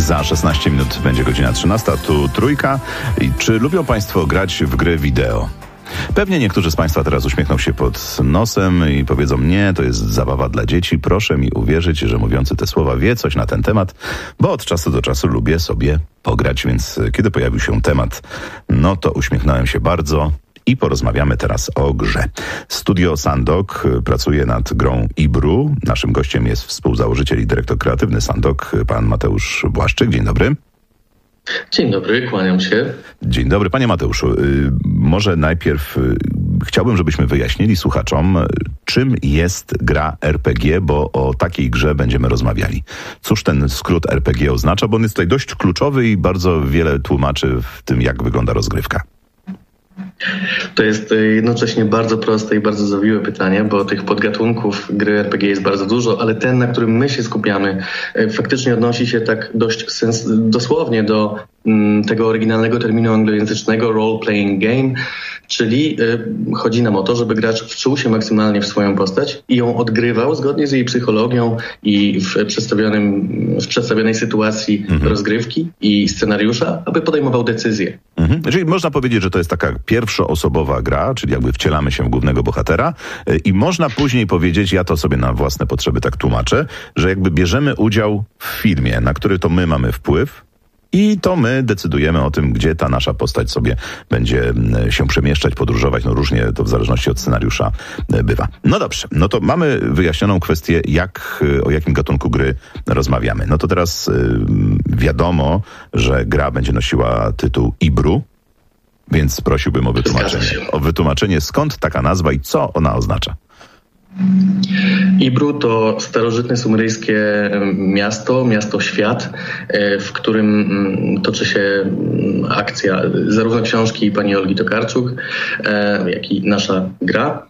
Za 16 minut będzie godzina 13, tu Trójka. Czy lubią Państwo grać w gry wideo? Pewnie niektórzy z Państwa teraz uśmiechną się pod nosem i powiedzą: nie, to jest zabawa dla dzieci. Proszę mi uwierzyć, że mówiący te słowa wie coś na ten temat, bo od czasu do czasu lubię sobie pograć, więc kiedy pojawił się temat, no to uśmiechnąłem się bardzo i porozmawiamy teraz o grze. Studio Sandok pracuje nad grą Ibru. Naszym gościem jest współzałożyciel i dyrektor kreatywny Sandok, pan Mateusz Błaszczyk. Dzień dobry. Dzień dobry, kłaniam się. Dzień dobry, panie Mateuszu. Może najpierw chciałbym, żebyśmy wyjaśnili słuchaczom, czym jest gra RPG, bo o takiej grze będziemy rozmawiali. Cóż ten skrót RPG oznacza, bo on jest tutaj dość kluczowy i bardzo wiele tłumaczy w tym, jak wygląda rozgrywka. To jest jednocześnie bardzo proste i bardzo zawiłe pytanie, bo tych podgatunków gry RPG jest bardzo dużo, ale ten, na którym my się skupiamy, faktycznie odnosi się tak dość dosłownie do tego oryginalnego terminu anglojęzycznego role-playing game, czyli chodzi nam o to, żeby gracz wczuł się maksymalnie w swoją postać i ją odgrywał zgodnie z jej psychologią i w przedstawionej sytuacji rozgrywki i scenariusza, aby podejmował decyzje. Czyli można powiedzieć, że to jest taka pierwszoosobowa gra, czyli jakby wcielamy się w głównego bohatera i można później powiedzieć, ja to sobie na własne potrzeby tak tłumaczę, że jakby bierzemy udział w filmie, na który to my mamy wpływ, i to my decydujemy o tym, gdzie ta nasza postać sobie będzie się przemieszczać, podróżować. No różnie to w zależności od scenariusza bywa. No dobrze, no to mamy wyjaśnioną kwestię, o jakim gatunku gry rozmawiamy. No to teraz wiadomo, że gra będzie nosiła tytuł Ibru, więc prosiłbym o wytłumaczenie, skąd taka nazwa i co ona oznacza. Ibru to starożytne sumeryjskie miasto-świat, w którym toczy się akcja zarówno książki pani Olgi Tokarczuk, jak i nasza gra.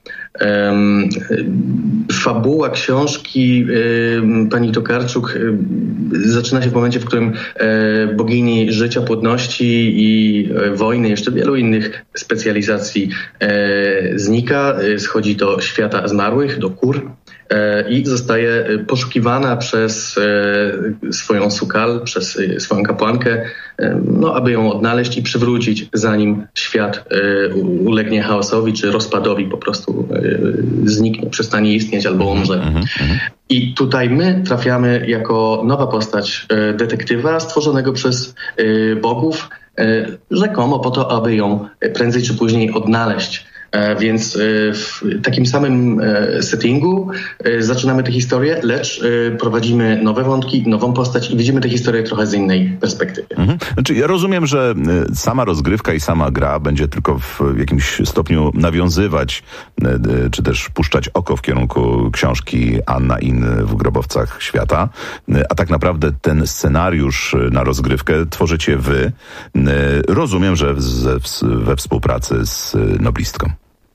Fabuła książki pani Tokarczuk zaczyna się w momencie, w którym bogini życia, płodności i wojny, jeszcze wielu innych specjalizacji znika, schodzi do świata zmarłych, do kur i zostaje poszukiwana przez swoją sukal, przez swoją kapłankę, aby ją odnaleźć i przywrócić, zanim świat ulegnie chaosowi czy rozpadowi, po prostu zniknie, przestanie istnieć albo umrze. I tutaj my trafiamy jako nowa postać detektywa stworzonego przez bogów, rzekomo po to, aby ją prędzej czy później odnaleźć. Więc w takim samym settingu zaczynamy tę historię, lecz prowadzimy nowe wątki, nową postać i widzimy tę historię trochę z innej perspektywy. Znaczy, ja rozumiem, że sama rozgrywka i sama gra będzie tylko w jakimś stopniu nawiązywać, czy też puszczać oko w kierunku książki Anna In w Grobowcach Świata, a tak naprawdę ten scenariusz na rozgrywkę tworzycie wy. Rozumiem, że we współpracy z noblistką.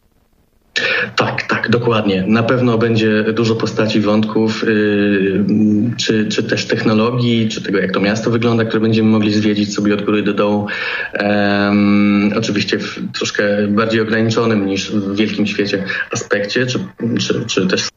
Tak, dokładnie. Na pewno będzie dużo postaci, wątków, czy też technologii, czy tego, jak to miasto wygląda, które będziemy mogli zwiedzić sobie od góry do dołu. Oczywiście w troszkę bardziej ograniczonym niż w Wielkim Świecie aspekcie, czy też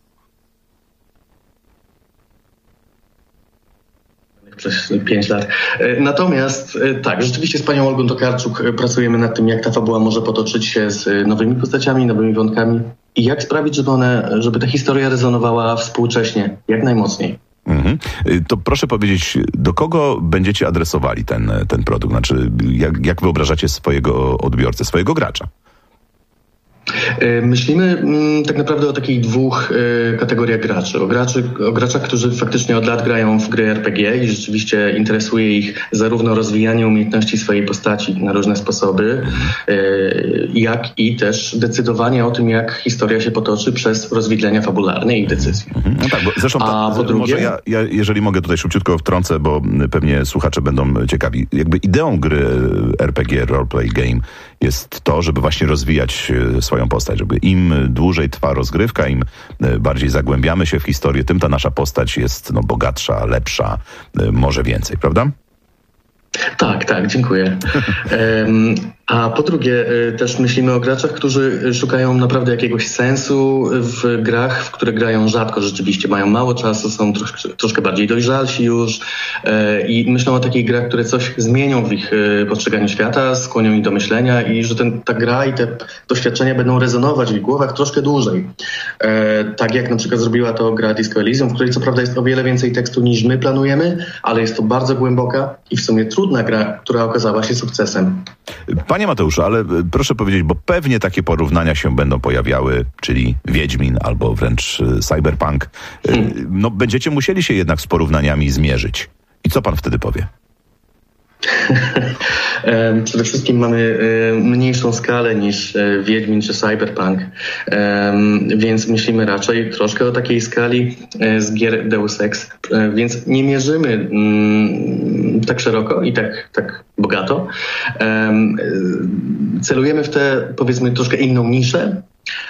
przez 5 lat. Natomiast tak, rzeczywiście z panią Olgą Tokarczuk pracujemy nad tym, jak ta fabuła może potoczyć się z nowymi postaciami, nowymi wątkami i jak sprawić, żeby ta historia rezonowała współcześnie, jak najmocniej. To proszę powiedzieć, do kogo będziecie adresowali ten produkt? Znaczy, jak wyobrażacie swojego odbiorcę, swojego gracza? Myślimy tak naprawdę o takich dwóch kategoriach graczy. O graczach, którzy faktycznie od lat grają w gry RPG i rzeczywiście interesuje ich zarówno rozwijanie umiejętności swojej postaci na różne sposoby, jak i też decydowanie o tym, jak historia się potoczy przez rozwidlenia fabularne i decyzje. No tak, bo zresztą po drugie... może ja, jeżeli mogę tutaj szybciutko wtrącę, bo pewnie słuchacze będą ciekawi. Jakby ideą gry RPG, roleplay game, jest to, żeby właśnie rozwijać swoją postać, żeby im dłużej trwa rozgrywka, im bardziej zagłębiamy się w historię, tym ta nasza postać jest bogatsza, lepsza, może więcej, prawda? Tak, dziękuję. A po drugie, też myślimy o graczach, którzy szukają naprawdę jakiegoś sensu w grach, w które grają rzadko rzeczywiście. Mają mało czasu, są troszkę bardziej dojrzalsi już i myślą o takich grach, które coś zmienią w ich postrzeganiu świata, skłonią ich do myślenia i że ta gra i te doświadczenia będą rezonować w ich głowach troszkę dłużej. Tak jak na przykład zrobiła to gra Disco Elysium, w której co prawda jest o wiele więcej tekstu niż my planujemy, ale jest to bardzo głęboka i w sumie trudna gra, która okazała się sukcesem. Panie Mateuszu, ale proszę powiedzieć, bo pewnie takie porównania się będą pojawiały, czyli Wiedźmin albo wręcz Cyberpunk. No, będziecie musieli się jednak z porównaniami zmierzyć. I co pan wtedy powie? Przede wszystkim mamy mniejszą skalę niż Wiedźmin czy Cyberpunk, więc myślimy raczej troszkę o takiej skali z gier Deus Ex, więc nie mierzymy tak szeroko i tak bogato. Celujemy w tę, powiedzmy, troszkę inną niszę.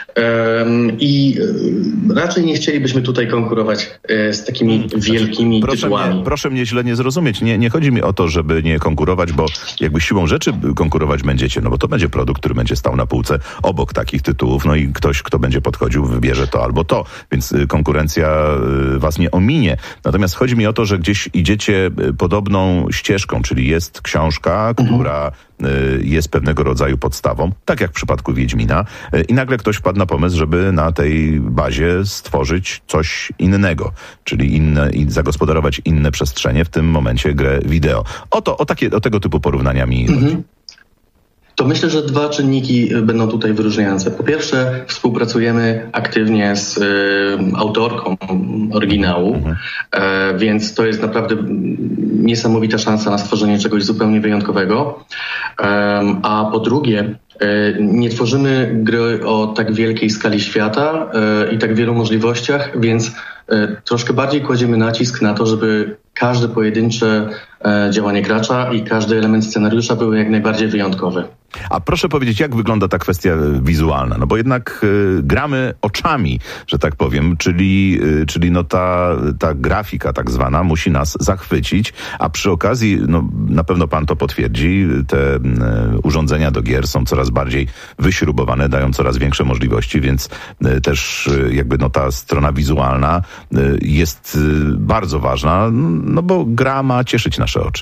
I raczej nie chcielibyśmy tutaj konkurować z takimi wielkimi tytułami. Proszę mnie źle nie zrozumieć. Nie chodzi mi o to, żeby nie konkurować, bo jakby siłą rzeczy konkurować będziecie, no bo to będzie produkt, który będzie stał na półce obok takich tytułów, no i ktoś, kto będzie podchodził, wybierze to albo to, więc konkurencja was nie ominie. Natomiast chodzi mi o to, że gdzieś idziecie podobną ścieżką, czyli jest książka, która jest pewnego rodzaju podstawą, tak jak w przypadku Wiedźmina, i nagle ktoś wpadł na pomysł, żeby na tej bazie stworzyć coś innego, czyli zagospodarować inne przestrzenie, w tym momencie grę wideo. O tego typu porównania mi chodzi. To myślę, że dwa czynniki będą tutaj wyróżniające. Po pierwsze, współpracujemy aktywnie z autorką oryginału, więc to jest naprawdę niesamowita szansa na stworzenie czegoś zupełnie wyjątkowego. A po drugie, nie tworzymy gry o tak wielkiej skali świata i tak wielu możliwościach, więc troszkę bardziej kładziemy nacisk na to, żeby każde pojedyncze działanie gracza i każdy element scenariusza były jak najbardziej wyjątkowe. A proszę powiedzieć, jak wygląda ta kwestia wizualna? No bo jednak gramy oczami, że tak powiem, czyli no ta grafika tak zwana musi nas zachwycić, a przy okazji, no na pewno pan to potwierdzi, te urządzenia do gier są coraz bardziej wyśrubowane, dają coraz większe możliwości, więc też jakby no ta strona wizualna jest bardzo ważna, no bo gra ma cieszyć nasze oczy.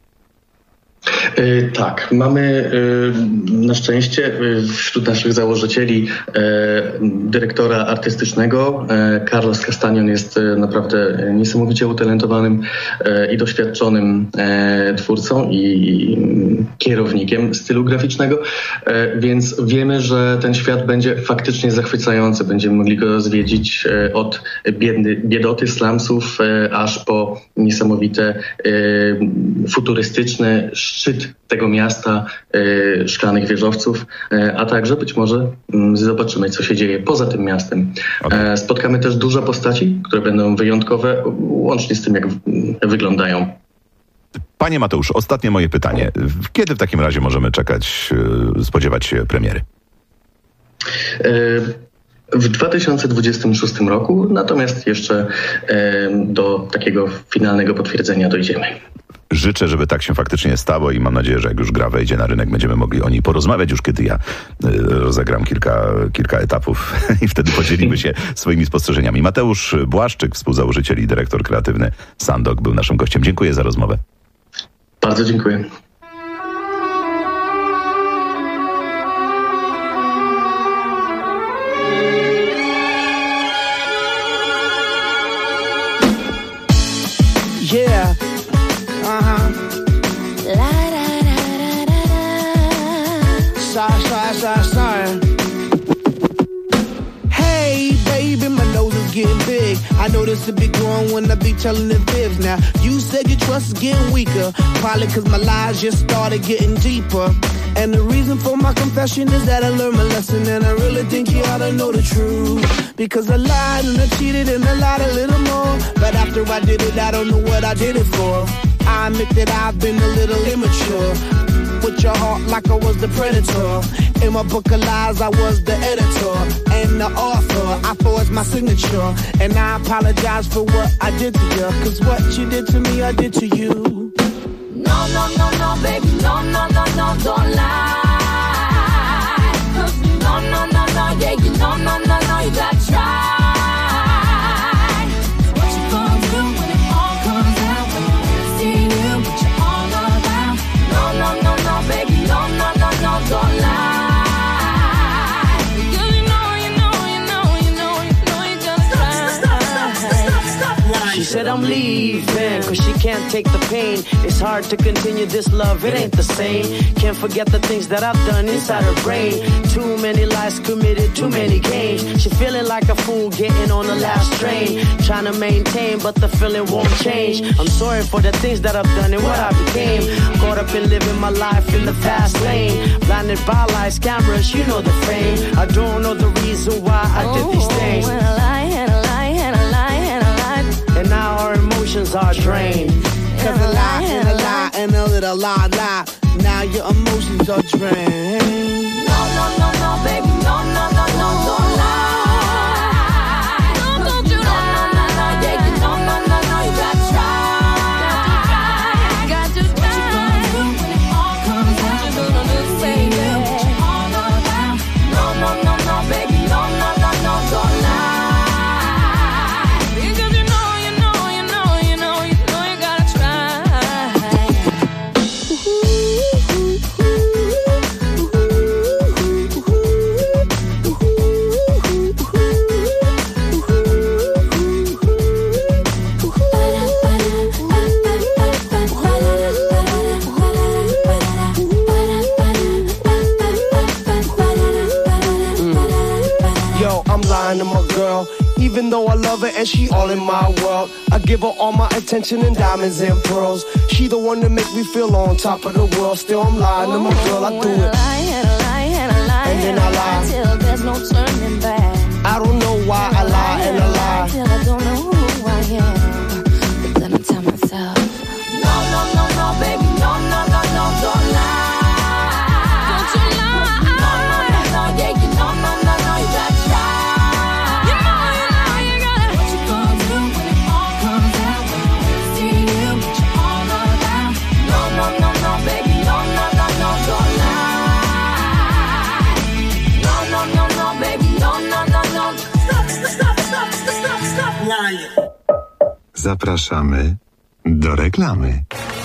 Tak, mamy na szczęście wśród naszych założycieli dyrektora artystycznego. Carlos Castañon jest naprawdę niesamowicie utalentowanym i doświadczonym twórcą i kierownikiem stylu graficznego, więc wiemy, że ten świat będzie faktycznie zachwycający. Będziemy mogli go zwiedzić od biedoty slumsów aż po niesamowite futurystyczne szczyt tego miasta, szklanych wieżowców, a także być może zobaczymy, co się dzieje poza tym miastem. Okay. Spotkamy też dużo postaci, które będą wyjątkowe, łącznie z tym, jak wyglądają. Panie Mateuszu, ostatnie moje pytanie. Kiedy w takim razie możemy spodziewać się premiery? W 2026 roku, natomiast jeszcze do takiego finalnego potwierdzenia dojdziemy. Życzę, żeby tak się faktycznie stało i mam nadzieję, że jak już gra wejdzie na rynek, będziemy mogli o niej porozmawiać już kiedy ja rozegram kilka etapów i wtedy podzielimy się swoimi spostrzeżeniami. Mateusz Błaszczyk, współzałożyciel i dyrektor kreatywny Sandok, był naszym gościem. Dziękuję za rozmowę. Bardzo dziękuję. Yeah. Sorry. Hey, baby, my nose is getting big. I know this to be growing when I be telling the fibs. Now, you said your trust is getting weaker. Probably cause my lies just started getting deeper. And the reason for my confession is that I learned my lesson. And I really think you ought to know the truth. Because I lied and I cheated and I lied a little more. But after I did it, I don't know what I did it for. I admit that I've been a little immature. With your heart like I was the predator. In my book of lies, I was the editor and the author. I forged my signature, and I apologize for what I did to you. Cause what you did to me, I did to you. No, baby, no, don't lie. yeah, you know, no, you gotta try. What you gonna do when it all comes out? When you see you, what you all about? No, baby, no, don't lie. She said I'm leaving, cause she can't take the pain. It's hard to continue this love, it ain't the same. Can't forget the things that I've done inside her brain. Too many lies committed, too many games. She feeling like a fool getting on the last train. Trying to maintain, but the feeling won't change. I'm sorry for the things that I've done and what I became. Caught up in living my life in the fast lane. Blinded by lights, cameras, you know the fame. I don't know the reason why I did these things. And a lie, and a lie, and a lie, and a lie. And now our emotions are drained. Cause a lie and a lie and a little lie. Now your emotions are drained. No, baby, no, don't lie. No, don't you lie. No, yeah, you know, no, you gotta try. Got to try. What you gonna do when it all comes out? What you gonna do, baby? What you all about? No, baby, no, don't lie. Even though I love her and she all in my world, I give her all my attention and diamonds and pearls. She the one that make me feel on top of the world. Still I'm lying to my girl, I do it. And then I lie till there's no turning back. I don't know why I lie and I lie till I don't know who I am. But then I tell myself, no, baby, no, don't lie. Don't you lie. No, yeah, you know, you gotta try. Zapraszamy do reklamy.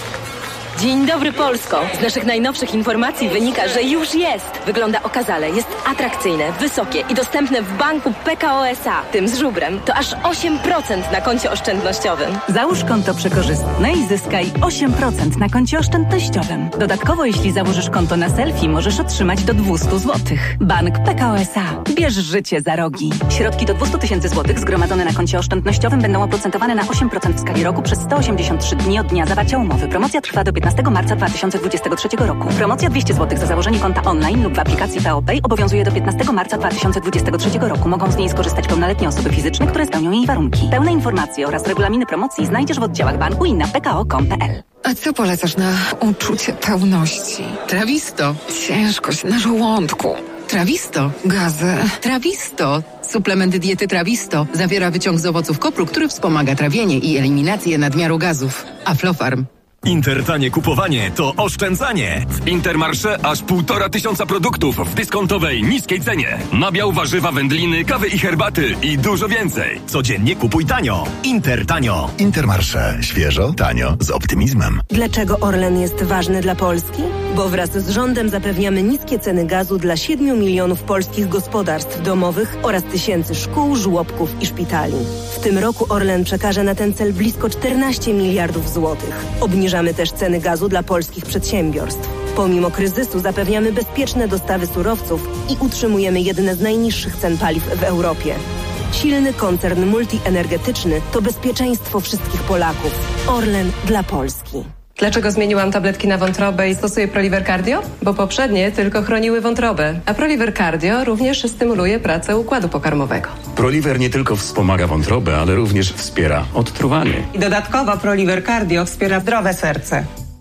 Dzień dobry, Polsko! Z naszych najnowszych informacji wynika, że już jest. Wygląda okazale, jest atrakcyjne, wysokie i dostępne w banku PKO SA. Tym z żubrem to aż 8% na koncie oszczędnościowym. Załóż konto przekorzystne i zyskaj 8% na koncie oszczędnościowym. Dodatkowo, jeśli założysz konto na selfie, możesz otrzymać do 200 zł. Bank PKO SA. Bierz życie za rogi. Środki do 200 000 zł zgromadzone na koncie oszczędnościowym będą oprocentowane na 8% w skali roku przez 183 dni od dnia zawarcia umowy. Promocja trwa do 15 marca 2023 roku. Promocja 200 zł za założenie konta online lub w aplikacji PO Pay obowiązuje do 15 marca 2023 roku. Mogą z niej skorzystać pełnoletnie osoby fizyczne, które spełnią jej warunki. Pełne informacje oraz regulaminy promocji znajdziesz w oddziałach banku i na pko.com.pl. A co polecasz na uczucie pełności? Trawisto. Ciężkość na żołądku. Trawisto. Gazy. Trawisto. Suplement diety Trawisto zawiera wyciąg z owoców kopru, który wspomaga trawienie i eliminację nadmiaru gazów. Aflofarm. Intertanie kupowanie to oszczędzanie. W Intermarché aż 1500 produktów w dyskontowej, niskiej cenie. Nabiał, warzywa, wędliny, kawy i herbaty i dużo więcej. Codziennie kupuj tanio. Intertanio. Intermarché. Świeżo, tanio, z optymizmem. Dlaczego Orlen jest ważny dla Polski? Bo wraz z rządem zapewniamy niskie ceny gazu dla 7 milionów polskich gospodarstw domowych oraz tysięcy szkół, żłobków i szpitali. W tym roku Orlen przekaże na ten cel blisko 14 miliardów złotych. Obniżamy też ceny gazu dla polskich przedsiębiorstw. Pomimo kryzysu zapewniamy bezpieczne dostawy surowców i utrzymujemy jedne z najniższych cen paliw w Europie. Silny koncern multienergetyczny to bezpieczeństwo wszystkich Polaków. Orlen dla Polski. Dlaczego zmieniłam tabletki na wątrobę i stosuję Proliver Cardio? Bo poprzednie tylko chroniły wątrobę, a Proliver Cardio również stymuluje pracę układu pokarmowego. Proliver nie tylko wspomaga wątrobę, ale również wspiera odtruwanie. I dodatkowo Proliver Cardio wspiera zdrowe serce.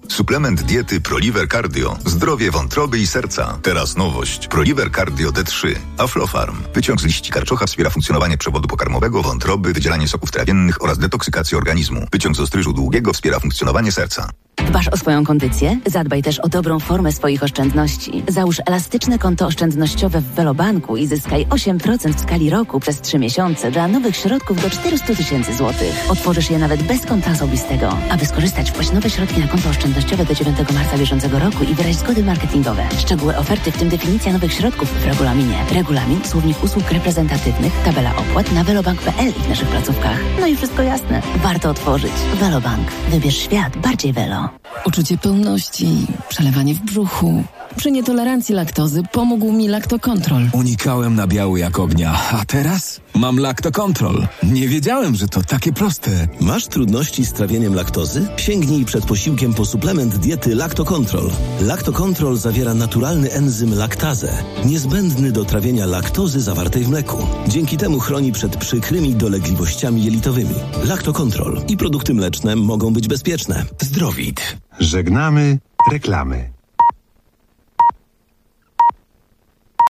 Suplement diety ProLiver Cardio. Zdrowie wątroby i serca. Teraz nowość. ProLiver Cardio D3. Aflofarm. Wyciąg z liści karczocha wspiera funkcjonowanie przewodu pokarmowego, wątroby, wydzielanie soków trawiennych oraz detoksykację organizmu. Wyciąg z ostryżu długiego wspiera funkcjonowanie serca. Dbasz o swoją kondycję? Zadbaj też o dobrą formę swoich oszczędności. Załóż elastyczne konto oszczędnościowe w Velobanku i zyskaj 8% w skali roku przez 3 miesiące dla nowych środków do 400 000 złotych. Otworzysz je nawet bez konta osobistego. Aby skorzystać, wpłać nowe środki na konto oszczędnościowe do 9 marca bieżącego roku i wyraź zgody marketingowe. Szczegóły oferty, w tym definicja nowych środków w regulaminie. Regulamin, słownik usług reprezentatywnych, tabela opłat na velobank.pl i w naszych placówkach. No i wszystko jasne. Warto otworzyć. Velobank. Wybierz świat bardziej Velo. Uczucie pełności, przelewanie w brzuchu. Przy nietolerancji laktozy pomógł mi Lactocontrol. Unikałem nabiału jak ognia, a teraz mam Lactocontrol. Nie wiedziałem, że to takie proste. Masz trudności z trawieniem laktozy? Sięgnij przed posiłkiem po suplement diety Lactocontrol. Lactocontrol zawiera naturalny enzym laktazę, niezbędny do trawienia laktozy zawartej w mleku. Dzięki temu chroni przed przykrymi dolegliwościami jelitowymi. Lactocontrol i produkty mleczne mogą być bezpieczne. Zdrowit. Żegnamy reklamy.